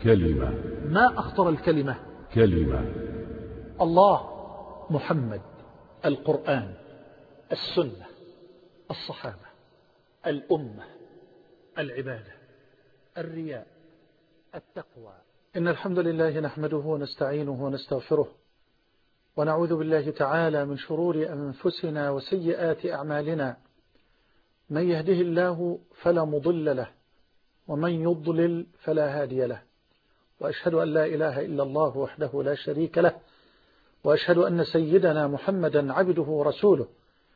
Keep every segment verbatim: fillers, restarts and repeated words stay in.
كلمة. ما أخطر الكلمة؟ كلمة. الله، محمد، القرآن، السنة، الصحابة، الأمة، العبادة، الرياء، التقوى. إن الحمد لله نحمده ونستعينه ونستغفره، ونعوذ بالله تعالى من شرور أنفسنا وسيئات أعمالنا. من يهده الله فلا مضل له، ومن يضلل فلا هادي له، وأشهد أن لا إله إلا الله وحده لا شريك له، وأشهد أن سيدنا محمدا عبده ورسوله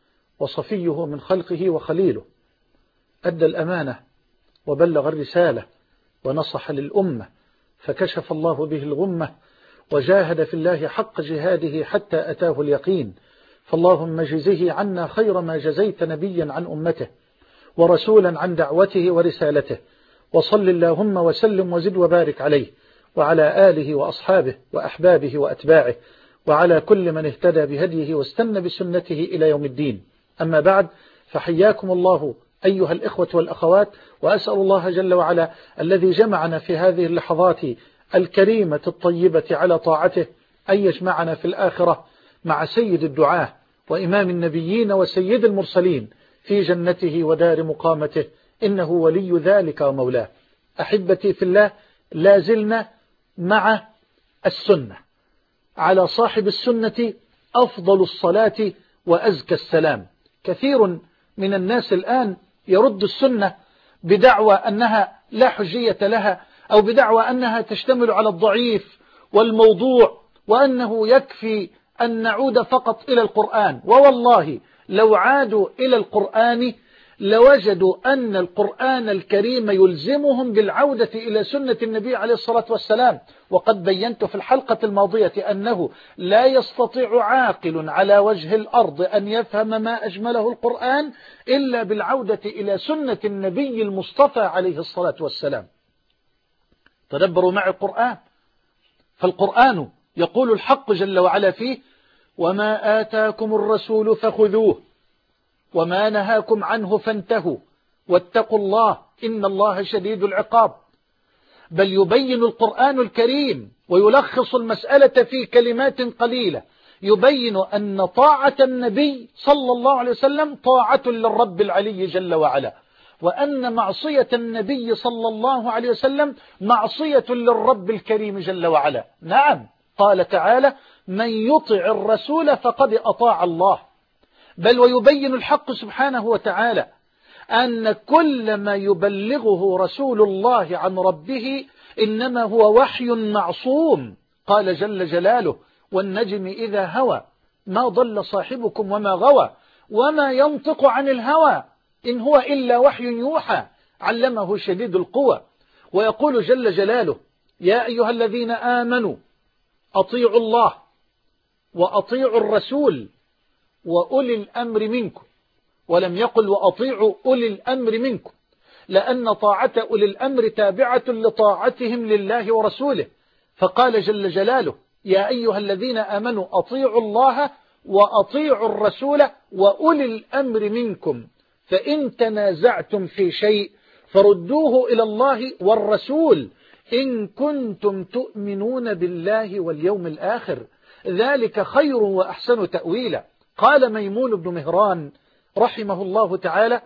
وصفيه من خلقه وخليله، أدى الأمانة وبلغ الرسالة ونصح للأمة، فكشف الله به الغمة، وجاهد في الله حق جهاده حتى أتاه اليقين. فاللهم جزه عنا خير ما جزيت نبيا عن أمته ورسولا عن دعوته ورسالته، وصل اللهم وسلم وزد وبارك عليه وعلى آله وأصحابه وأحبابه وأتباعه، وعلى كل من اهتدى بهديه واستنى بسنته إلى يوم الدين. أما بعد، فحياكم الله أيها الإخوة والأخوات، وأسأل الله جل وعلا الذي جمعنا في هذه اللحظات الكريمة الطيبة على طاعته أن يجمعنا في الآخرة مع سيد الدعاة وإمام النبيين وسيد المرسلين في جنته ودار مقامته، إنه ولي ذلك ومولاه. أحبتي في الله، لا زلنا مع السنة. على صاحب السنة أفضل الصلاة وأزكى السلام. كثير من الناس الآن يرد السنة بدعوى أنها لا حجية لها، أو بدعوى أنها تشتمل على الضعيف والموضوع، وأنه يكفي أن نعود فقط إلى القرآن. ووالله لو عادوا إلى القرآن لوجدوا أن القرآن الكريم يلزمهم بالعودة إلى سنة النبي عليه الصلاة والسلام. وقد بينت في الحلقة الماضية أنه لا يستطيع عاقل على وجه الأرض أن يفهم ما أجمله القرآن إلا بالعودة إلى سنة النبي المصطفى عليه الصلاة والسلام. تدبروا معي القرآن، فالقرآن يقول الحق جل وعلا فيه: وما آتاكم الرسول فخذوه وما نهاكم عنه فانتهوا واتقوا الله إن الله شديد العقاب. بل يبين القرآن الكريم ويلخص المسألة في كلمات قليلة، يبين أن طاعة النبي صلى الله عليه وسلم طاعة للرب العلي جل وعلا، وأن معصية النبي صلى الله عليه وسلم معصية للرب الكريم جل وعلا. نعم، قال تعالى: من يطع الرسول فقد أطاع الله. بل ويبين الحق سبحانه وتعالى أن كل ما يبلغه رسول الله عن ربه إنما هو وحي معصوم. قال جل جلاله: والنجم إذا هوى ما ضل صاحبكم وما غوى وما ينطق عن الهوى إن هو إلا وحي يوحى علمه شديد القوى. ويقول جل جلاله: يا أيها الذين آمنوا أطيعوا الله وأطيعوا الرسول وأولي الأمر منكم. ولم يقل وأطيعوا أولي الأمر منكم، لأن طاعة أولي الأمر تابعة لطاعتهم لله ورسوله. فقال جل جلاله: يا أيها الذين آمنوا أطيعوا الله وأطيعوا الرسول وأولي الأمر منكم، فإن تنازعتم في شيء فردوه إلى الله والرسول إن كنتم تؤمنون بالله واليوم الآخر، ذلك خير وأحسن تأويلا. قال ميمون بن مهران رحمه الله تعالى: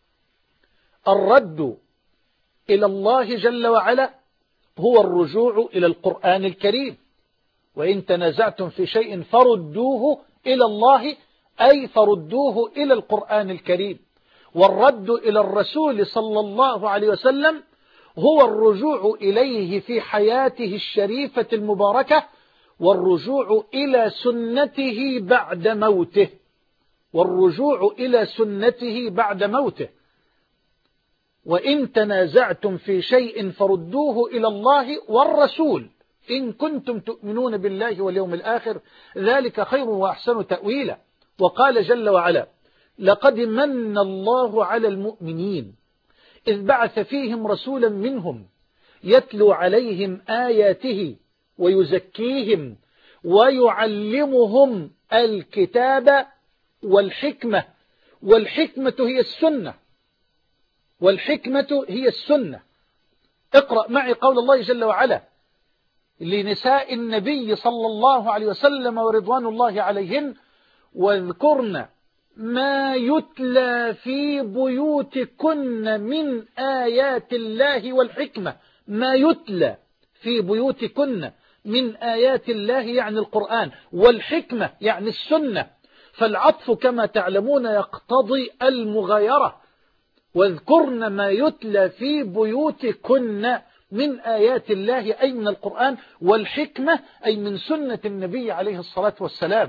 الرد إلى الله جل وعلا هو الرجوع إلى القرآن الكريم، وإن تنازعتم في شيء فردوه إلى الله، أي فردوه إلى القرآن الكريم. والرد إلى الرسول صلى الله عليه وسلم هو الرجوع إليه في حياته الشريفة المباركة، والرجوع إلى سنته بعد موته والرجوع إلى سنته بعد موته. وإن تنازعتم في شيء فردوه إلى الله والرسول إن كنتم تؤمنون بالله واليوم الآخر، ذلك خير وأحسن تأويلا. وقال جل وعلا: لقد من الله على المؤمنين إذ بعث فيهم رسولا منهم يتلو عليهم آياته ويزكيهم ويعلمهم الكتاب والحكمة. والحكمة هي السنة والحكمة هي السنة. اقرأ معي قول الله جل وعلا: لنساء النبي صلى الله عليه وسلم ورضوان الله عليهن: واذكرن ما يتلى في بيوتكن من آيات الله والحكمة. ما يتلى في بيوتكن من آيات الله يعني القرآن، والحكمة يعني السنة، فالعطف كما تعلمون يقتضي المغايرة. واذكرن ما يتلى في بيوتكن من آيات الله أي من القرآن، والحكمة أي من سنة النبي عليه الصلاة والسلام.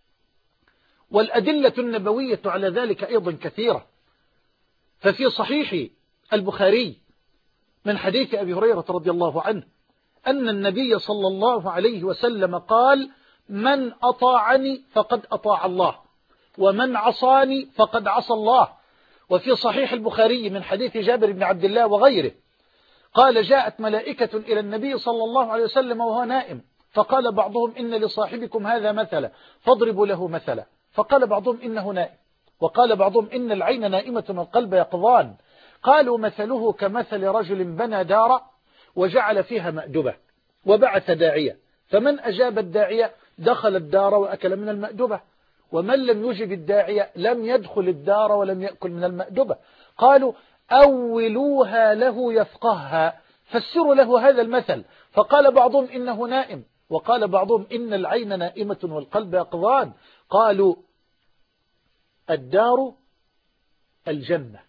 والأدلة النبوية على ذلك أيضا كثيرة، ففي صحيح البخاري من حديث أبي هريرة رضي الله عنه أن النبي صلى الله عليه وسلم قال: من أطاعني فقد أطاع الله، ومن عصاني فقد عصى الله. وفي صحيح البخاري من حديث جابر بن عبد الله وغيره قال: جاءت ملائكة إلى النبي صلى الله عليه وسلم وهو نائم، فقال بعضهم: إن لصاحبكم هذا مثلا فاضربوا له مثلا. فقال بعضهم: إنه نائم، وقال بعضهم: إن العين نائمة والقلب يقظان. قالوا: مثله كمثل رجل بنى دارا وجعل فيها مأدبة وبعث داعية، فمن أجاب الداعية دخل الدار وأكل من المأدبة، ومن لم يجب الداعية لم يدخل الدار ولم يأكل من المأدبة. قالوا: أولوها له يفقهها، فسروا له هذا المثل. فقال بعضهم: إنه نائم، وقال بعضهم: إن العين نائمة والقلب يقظان. قالوا: الدار الجنة،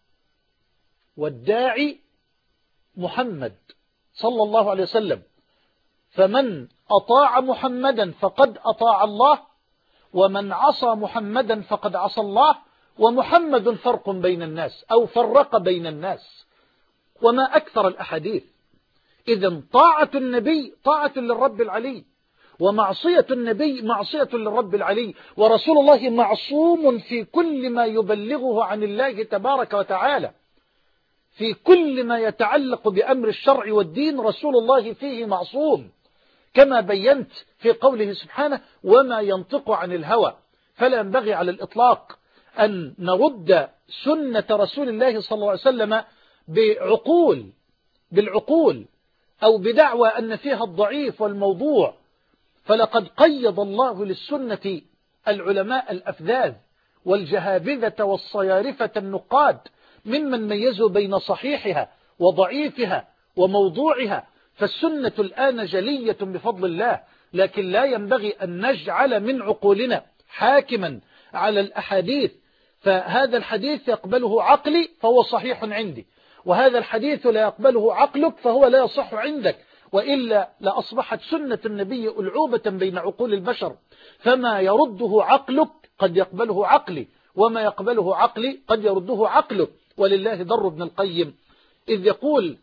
والداعي محمد صلى الله عليه وسلم، فمن أطاع محمدا فقد أطاع الله، ومن عصى محمدا فقد عصى الله، ومحمد فرق بين الناس أو فرق بين الناس. وما أكثر الأحاديث. إذن طاعة النبي طاعة للرب العلي، ومعصية النبي معصية للرب العلي، ورسول الله معصوم في كل ما يبلغه عن الله تبارك وتعالى. في كل ما يتعلق بأمر الشرع والدين رسول الله فيه معصوم، كما بينت في قوله سبحانه: وما ينطق عن الهوى. فلا ينبغي على الإطلاق أن نرد سنة رسول الله صلى الله عليه وسلم بعقول بالعقول أو بدعوى أن فيها الضعيف والموضوع. فلقد قيض الله للسنة العلماء الأفذاذ والجهابذة والصيارفة النقاد ممن ميزوا بين صحيحها وضعيفها وموضوعها. فالسنة الآن جلية بفضل الله، لكن لا ينبغي أن نجعل من عقولنا حاكما على الأحاديث. فهذا الحديث يقبله عقلي فهو صحيح عندي، وهذا الحديث لا يقبله عقلك فهو لا يصح عندك، وإلا لأصبحت سنة النبي ألعوبة بين عقول البشر. فما يرده عقلك قد يقبله عقلي، وما يقبله عقلي قد يرده عقلك. ولله در ابن القيم إذ يقول: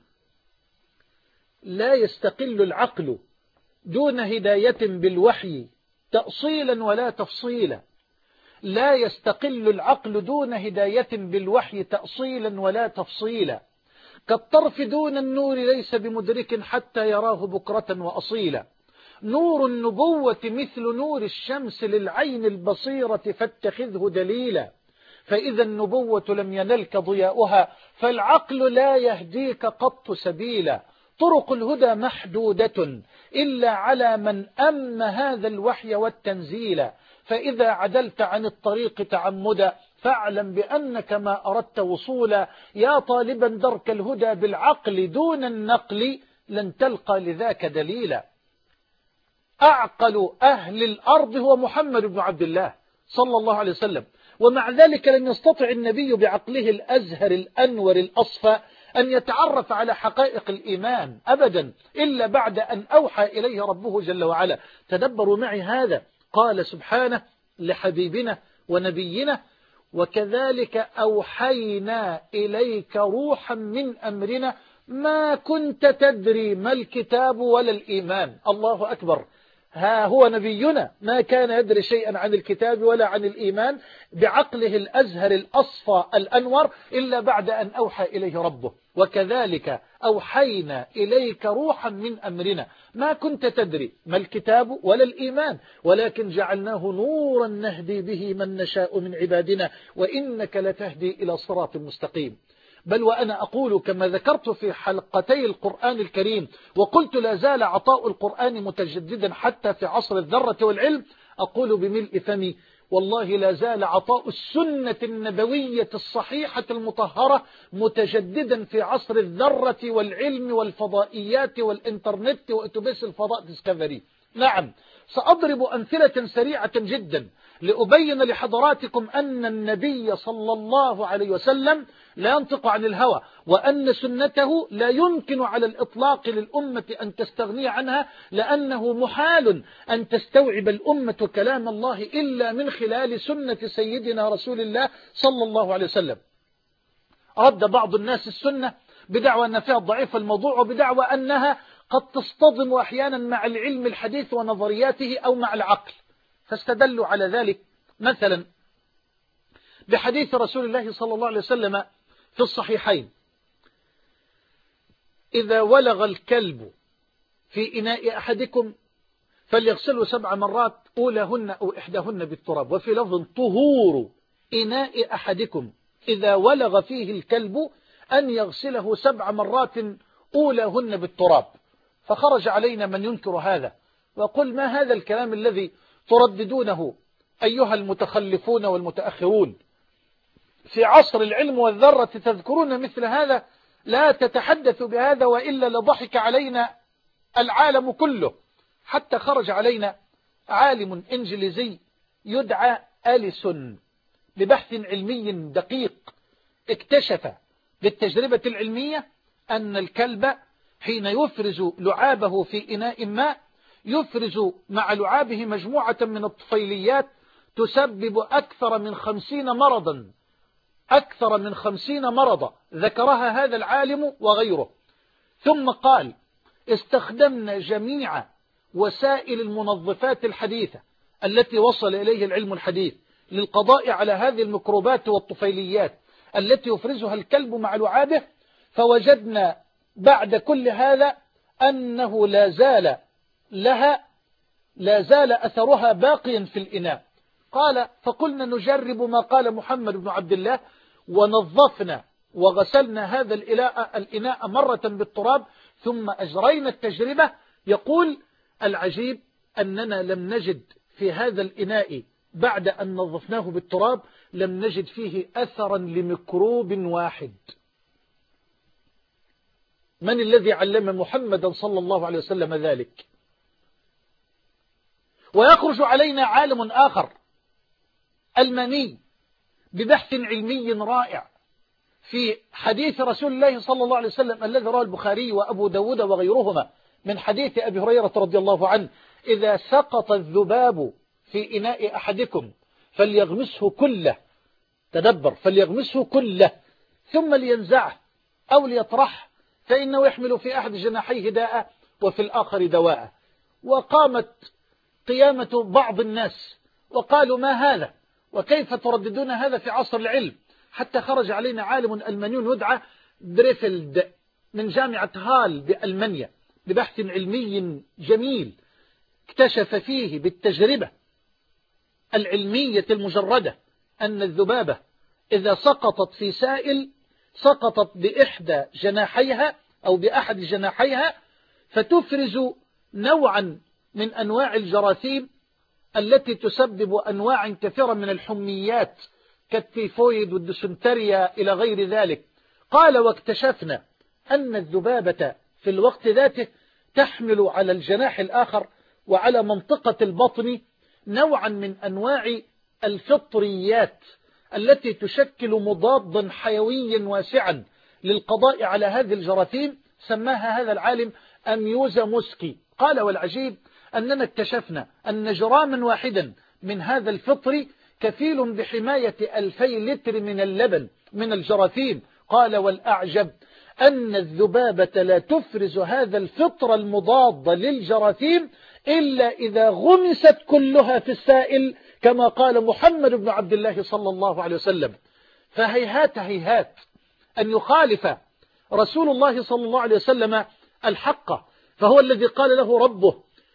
لا يستقل العقل دون هداية بالوحي تأصيلا ولا تفصيلا. لا يستقل العقل دون هداية بالوحي تأصيلا ولا تفصيلا. كالطرف دون النور ليس بمدرك حتى يراه بكرة وأصيلا. نور النبوة مثل نور الشمس للعين البصيرة فاتخذه دليلا. فإذا النبوة لم ينلك ضياؤها فالعقل لا يهديك قط سبيلا. طرق الهدى محدودة إلا على من أم هذا الوحي والتنزيل. فإذا عدلت عن الطريق تعمدا فاعلم بأنك ما أردت وصولا. يا طالبا درك الهدى بالعقل دون النقل لن تلقى لذاك دليلا. أعقل أهل الأرض هو محمد بن عبد الله صلى الله عليه وسلم، ومع ذلك لم يستطع النبي بعقله الأزهر الأنور الأصفى أن يتعرف على حقائق الإيمان أبدا إلا بعد أن أوحى إليه ربه جل وعلا. تدبروا معي هذا. قال سبحانه لحبيبنا ونبينا: وكذلك أوحينا إليك روحا من أمرنا ما كنت تدري ما الكتاب ولا الإيمان. الله أكبر. ها هو نبينا ما كان يدري شيئا عن الكتاب ولا عن الإيمان بعقله الأزهر الأصفى الأنور إلا بعد أن أوحى إليه ربه. وكذلك أوحينا إليك روحا من أمرنا ما كنت تدري ما الكتاب ولا الإيمان ولكن جعلناه نورا نهدي به من نشاء من عبادنا وإنك لتهدي إلى صراط مستقيم. بل وأنا أقول كما ذكرت في حلقتي القرآن الكريم وقلت لا زال عطاء القرآن متجددا حتى في عصر الذرة والعلم، أقول بملء فمي والله لا زال عطاء السنة النبوية الصحيحة المطهرة متجددا في عصر الذرة والعلم والفضائيات والإنترنت وأتوبيس الفضاء ديسكفري. نعم، سأضرب أمثلة سريعة جدا لأبين لحضراتكم أن النبي صلى الله عليه وسلم لا ينطق عن الهوى، وأن سنته لا يمكن على الإطلاق للأمة أن تستغني عنها، لأنه محال أن تستوعب الأمة كلام الله إلا من خلال سنة سيدنا رسول الله صلى الله عليه وسلم. رد بعض الناس السنة بدعوى أن فيها الضعيف الموضوع، وبدعوى أنها قد تصطدم أحيانا مع العلم الحديث ونظرياته أو مع العقل، فاستدلوا على ذلك مثلا بحديث رسول الله صلى الله عليه وسلم في الصحيحين: إذا ولغ الكلب في إناء أحدكم فليغسله سبع مرات أولهن أو إحداهن بالتراب، وفي لفظ: طهور إناء أحدكم إذا ولغ فيه الكلب أن يغسله سبع مرات أولهن بالتراب. فخرج علينا من ينكر هذا وقل: ما هذا الكلام الذي ترددونه أيها المتخلفون والمتأخرون؟ في عصر العلم والذرة تذكرون مثل هذا؟ لا تتحدثوا بهذا وإلا لضحك علينا العالم كله. حتى خرج علينا عالم إنجليزي يدعى أليسون ببحث علمي دقيق، اكتشف بالتجربة العلمية أن الكلب حين يفرز لعابه في إناء ماء يفرز مع لعابه مجموعة من الطفيليات تسبب أكثر من خمسين مرضا أكثر من خمسين مرضا ذكرها هذا العالم وغيره. ثم قال: استخدمنا جميع وسائل المنظفات الحديثة التي وصل إليه العلم الحديث للقضاء على هذه الميكروبات والطفيليات التي يفرزها الكلب مع لعابه، فوجدنا بعد كل هذا أنه لا زال لها لا زال أثرها باقيا في الإناء. قال: فقلنا نجرب ما قال محمد بن عبد الله، ونظفنا وغسلنا هذا الإناء مرة بالتراب ثم أجرينا التجربة. يقول: العجيب أننا لم نجد في هذا الإناء بعد أن نظفناه بالتراب لم نجد فيه أثرا لميكروب واحد. من الذي علم محمدا صلى الله عليه وسلم ذلك؟ ويخرج علينا عالم آخر ألماني ببحث علمي رائع في حديث رسول الله صلى الله عليه وسلم الذي رواه البخاري وأبو داود وغيرهما من حديث أبي هريرة رضي الله عنه: إذا سقط الذباب في إناء أحدكم فليغمسه كله، تدبر، فليغمسه كله ثم لينزعه أو ليطرحه فإنه يحمل في أحد جناحيه داء وفي الآخر دواء. وقامت قيامة بعض الناس وقالوا: ما هذا؟ وكيف ترددون هذا في عصر العلم؟ حتى خرج علينا عالم ألماني يدعى بريفلد من جامعة هال بألمانيا ببحث علمي جميل اكتشف فيه بالتجربة العلمية المجردة أن الذبابة إذا سقطت في سائل سقطت بإحدى جناحيها أو بأحد جناحيها فتفرز نوعا من أنواع الجراثيم التي تسبب أنواع كثيرة من الحميات كالتيفويد والديسنتريا إلى غير ذلك. قال: واكتشفنا أن الذبابة في الوقت ذاته تحمل على الجناح الآخر وعلى منطقة البطن نوعا من أنواع الفطريات التي تشكل مضادا حيويا واسعا للقضاء على هذه الجراثيم، سماها هذا العالم أميوزا موسكي. قال: والعجيب أننا اكتشفنا أن جراما واحدا من هذا الفطر كفيل بحماية ألفي لتر من اللبن من الجراثيم. قال: والأعجب أن الذبابة لا تفرز هذا الفطر المضاد للجراثيم إلا إذا غمست كلها في السائل كما قال محمد بن عبد الله صلى الله عليه وسلم. فهيهات هيهات أن يخالف رسول الله صلى الله عليه وسلم الحق، فهو الذي قال له ربه: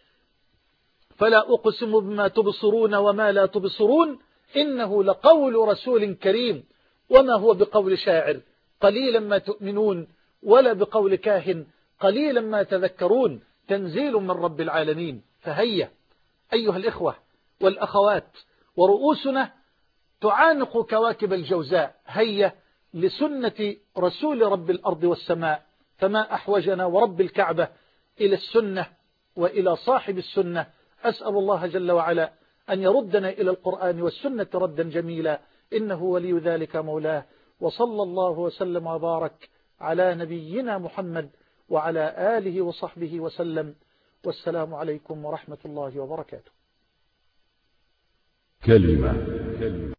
فلا أقسم بما تبصرون وما لا تبصرون إنه لقول رسول كريم وما هو بقول شاعر قليلا ما تؤمنون، ولا بقول كاهن قليلا ما تذكرون، تنزيل من رب العالمين. فهيا أيها الإخوة والأخوات، ورؤوسنا تعانق كواكب الجوزاء، هيا لسنة رسول رب الأرض والسماء، فما أحوجنا ورب الكعبة إلى السنة وإلى صاحب السنة. أسأل الله جل وعلا أن يردنا إلى القرآن والسنة ردا جميلا، إنه ولي ذلك مولاه. وصلى الله وسلم وبارك على نبينا محمد وعلى آله وصحبه وسلم، والسلام عليكم ورحمة الله وبركاته. كلمة